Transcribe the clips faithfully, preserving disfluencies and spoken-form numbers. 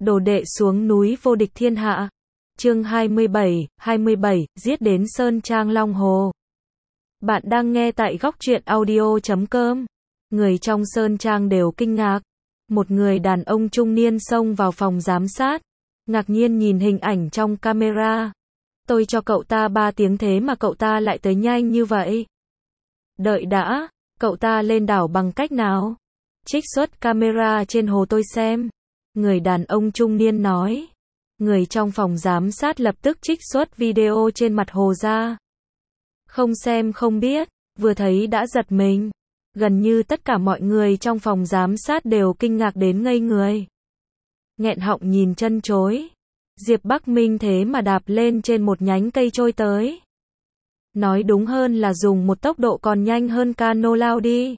Đồ đệ xuống núi vô địch thiên hạ. Chương hai mươi bảy, hai mươi bảy, giết đến Sơn Trang Long Hồ. Bạn đang nghe tại góc truyện audio chấm com. Người trong Sơn Trang đều kinh ngạc. Một người đàn ông trung niên xông vào phòng giám sát, ngạc nhiên nhìn hình ảnh trong camera. Tôi cho cậu ta ba tiếng thế mà cậu ta lại tới nhanh như vậy. Đợi đã, cậu ta lên đảo bằng cách nào? Trích xuất camera trên hồ tôi xem. Người đàn ông trung niên nói. Người trong phòng giám sát lập tức trích xuất video trên mặt hồ ra. Không xem không biết, vừa thấy đã giật mình. Gần như tất cả mọi người trong phòng giám sát đều kinh ngạc đến ngây người. Nghẹn họng nhìn chân chối. Diệp Bắc Minh thế mà đạp lên trên một nhánh cây trôi tới. Nói đúng hơn là dùng một tốc độ còn nhanh hơn cano lao đi.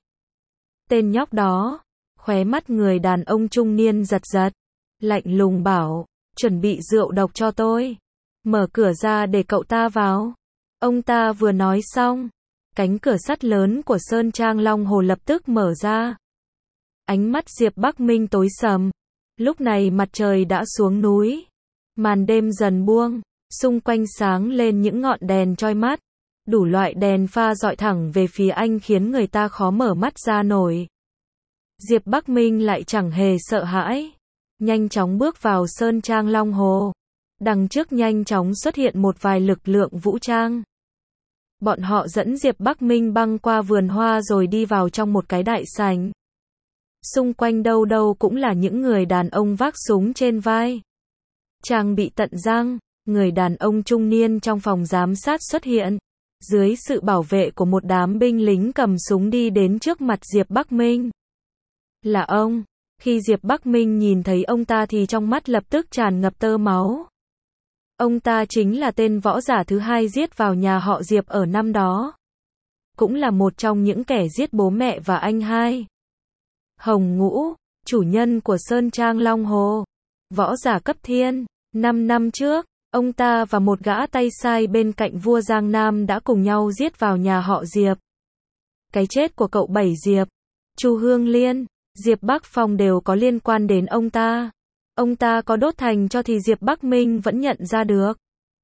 Tên nhóc đó, khóe mắt người đàn ông trung niên giật giật, lạnh lùng bảo, chuẩn bị rượu độc cho tôi. Mở cửa ra để cậu ta vào. Ông ta vừa nói xong, cánh cửa sắt lớn của Sơn Trang Long Hồ lập tức mở ra. Ánh mắt Diệp Bắc Minh tối sầm. Lúc này mặt trời đã xuống núi. Màn đêm dần buông, xung quanh sáng lên những ngọn đèn chói mắt. Đủ loại đèn pha dọi thẳng về phía anh khiến người ta khó mở mắt ra nổi. Diệp Bắc Minh lại chẳng hề sợ hãi. Nhanh chóng bước vào Sơn Trang Long Hồ. Đằng trước nhanh chóng xuất hiện một vài lực lượng vũ trang. Bọn họ dẫn Diệp Bắc Minh băng qua vườn hoa rồi đi vào trong một cái đại sảnh. Xung quanh đâu đâu cũng là những người đàn ông vác súng trên vai. Trang bị tận răng, người đàn ông trung niên trong phòng giám sát xuất hiện. Dưới sự bảo vệ của một đám binh lính cầm súng đi đến trước mặt Diệp Bắc Minh. Là ông. Khi Diệp Bắc Minh nhìn thấy ông ta thì trong mắt lập tức tràn ngập tơ máu. Ông ta chính là tên võ giả thứ hai giết vào nhà họ Diệp ở năm đó. Cũng là một trong những kẻ giết bố mẹ và anh hai. Hồng Ngũ, chủ nhân của Sơn Trang Long Hồ. Võ giả cấp thiên. Năm năm trước, ông ta và một gã tay sai bên cạnh vua Giang Nam đã cùng nhau giết vào nhà họ Diệp. Cái chết của cậu Bảy Diệp, Chu Hương Liên, Diệp Bắc Phong đều có liên quan đến ông ta. Ông ta có đốt thành cho thì Diệp Bắc Minh vẫn nhận ra được.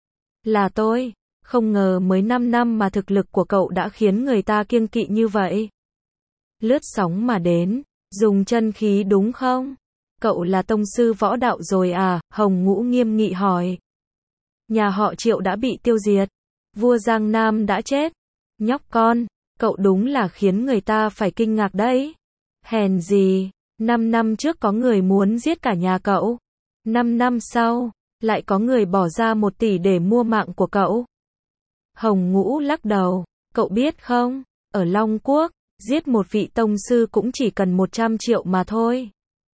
Là tôi, không ngờ mới năm năm mà thực lực của cậu đã khiến người ta kiêng kỵ như vậy. Lướt sóng mà đến, dùng chân khí đúng không? Cậu là tông sư võ đạo rồi à? Hồng Ngũ nghiêm nghị hỏi. Nhà họ Triệu đã bị tiêu diệt. Vua Giang Nam đã chết. Nhóc con, cậu đúng là khiến người ta phải kinh ngạc đấy. Hèn gì, năm năm trước có người muốn giết cả nhà cậu. Năm năm sau, lại có người bỏ ra một tỷ để mua mạng của cậu. Hồng Ngũ lắc đầu, cậu biết không, ở Long Quốc, giết một vị tông sư cũng chỉ cần một trăm triệu mà thôi.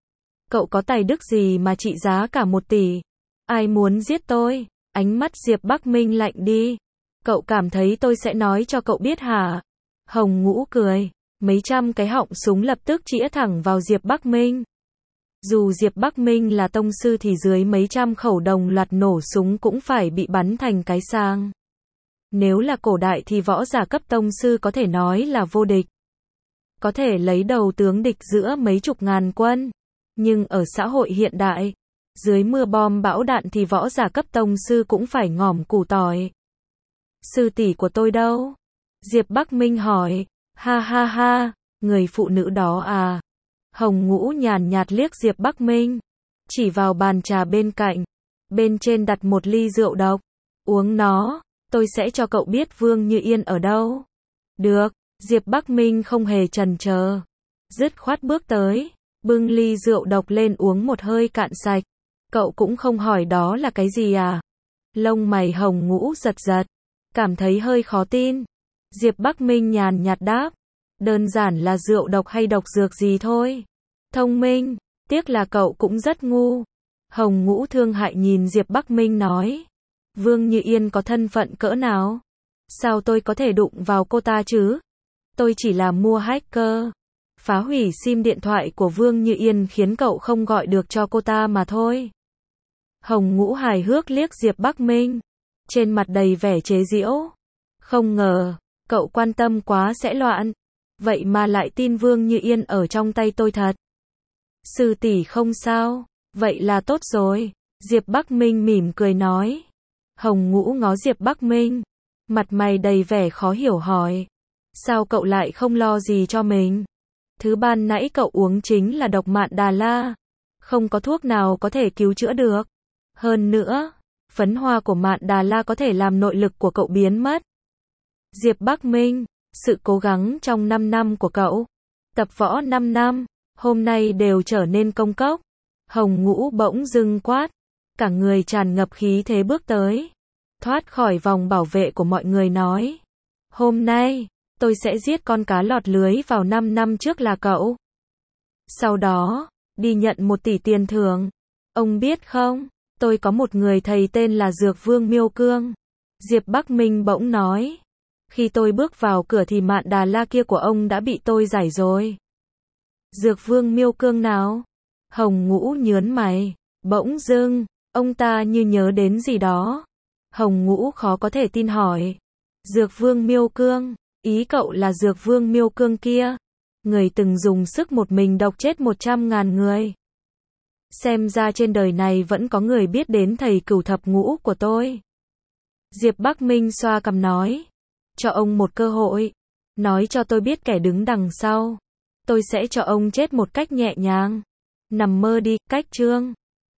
Cậu có tài đức gì mà trị giá cả một tỷ? Ai muốn giết tôi? Ánh mắt Diệp Bắc Minh lạnh đi. Cậu cảm thấy tôi sẽ nói cho cậu biết hả? Hồng Ngũ cười. Mấy trăm cái họng súng lập tức chĩa thẳng vào Diệp Bắc Minh. Dù Diệp Bắc Minh là tông sư thì dưới mấy trăm khẩu đồng loạt nổ súng cũng phải bị bắn thành cái sang. Nếu là cổ đại thì võ giả cấp tông sư có thể nói là vô địch. Có thể lấy đầu tướng địch giữa mấy chục ngàn quân. Nhưng ở xã hội hiện đại, dưới mưa bom bão đạn thì võ giả cấp tông sư cũng phải ngỏm củ tỏi. Sư tỷ của tôi đâu? Diệp Bắc Minh hỏi. Ha ha ha, người phụ nữ đó à? Hồng Ngũ nhàn nhạt liếc Diệp Bắc Minh, chỉ vào bàn trà bên cạnh. Bên trên đặt một ly rượu độc. Uống nó, tôi sẽ cho cậu biết Vương Như Yên ở đâu. Được, Diệp Bắc Minh không hề chần chờ. Dứt khoát bước tới, bưng ly rượu độc lên uống một hơi cạn sạch. Cậu cũng không hỏi đó là cái gì à? Lông mày Hồng Ngũ giật giật, cảm thấy hơi khó tin. Diệp Bắc Minh nhàn nhạt đáp. Đơn giản là rượu độc hay độc dược gì thôi. Thông minh, tiếc là cậu cũng rất ngu. Hồng Ngũ thương hại nhìn Diệp Bắc Minh nói. Vương Như Yên có thân phận cỡ nào? Sao tôi có thể đụng vào cô ta chứ? Tôi chỉ là mua hacker. Phá hủy sim điện thoại của Vương Như Yên khiến cậu không gọi được cho cô ta mà thôi. Hồng Ngũ hài hước liếc Diệp Bắc Minh. Trên mặt đầy vẻ chế giễu. Không ngờ, cậu quan tâm quá sẽ loạn. Vậy mà lại tin Vương Như Yên ở trong tay tôi thật. Sư tỷ không sao. Vậy là tốt rồi. Diệp Bắc Minh mỉm cười nói. Hồng Ngũ ngó Diệp Bắc Minh. Mặt mày đầy vẻ khó hiểu hỏi. Sao cậu lại không lo gì cho mình? Thứ ban nãy cậu uống chính là độc mạn Đà La. Không có thuốc nào có thể cứu chữa được. Hơn nữa, phấn hoa của mạn Đà La có thể làm nội lực của cậu biến mất. Diệp Bắc Minh, sự cố gắng trong năm năm của cậu, tập võ năm năm, hôm nay đều trở nên công cốc. Hồng Ngũ bỗng dưng quát, cả người tràn ngập khí thế bước tới, thoát khỏi vòng bảo vệ của mọi người nói. Hôm nay, tôi sẽ giết con cá lọt lưới vào năm năm trước là cậu. Sau đó, đi nhận một tỷ tiền thưởng. Ông biết không, tôi có một người thầy tên là Dược Vương Miêu Cương. Diệp Bắc Minh bỗng nói. Khi tôi bước vào cửa thì mạn Đà La kia của ông đã bị tôi giải rồi. Dược Vương Miêu Cương nào? Hồng Ngũ nhớn mày. Bỗng dưng, ông ta như nhớ đến gì đó. Hồng Ngũ khó có thể tin hỏi. Dược Vương Miêu Cương, ý cậu là Dược Vương Miêu Cương kia? Người từng dùng sức một mình độc chết một trăm ngàn người. Xem ra trên đời này vẫn có người biết đến thầy cửu thập ngũ của tôi. Diệp Bắc Minh xoa cằm nói. Cho ông một cơ hội. Nói cho tôi biết kẻ đứng đằng sau. Tôi sẽ cho ông chết một cách nhẹ nhàng. Nằm mơ đi, cách chương.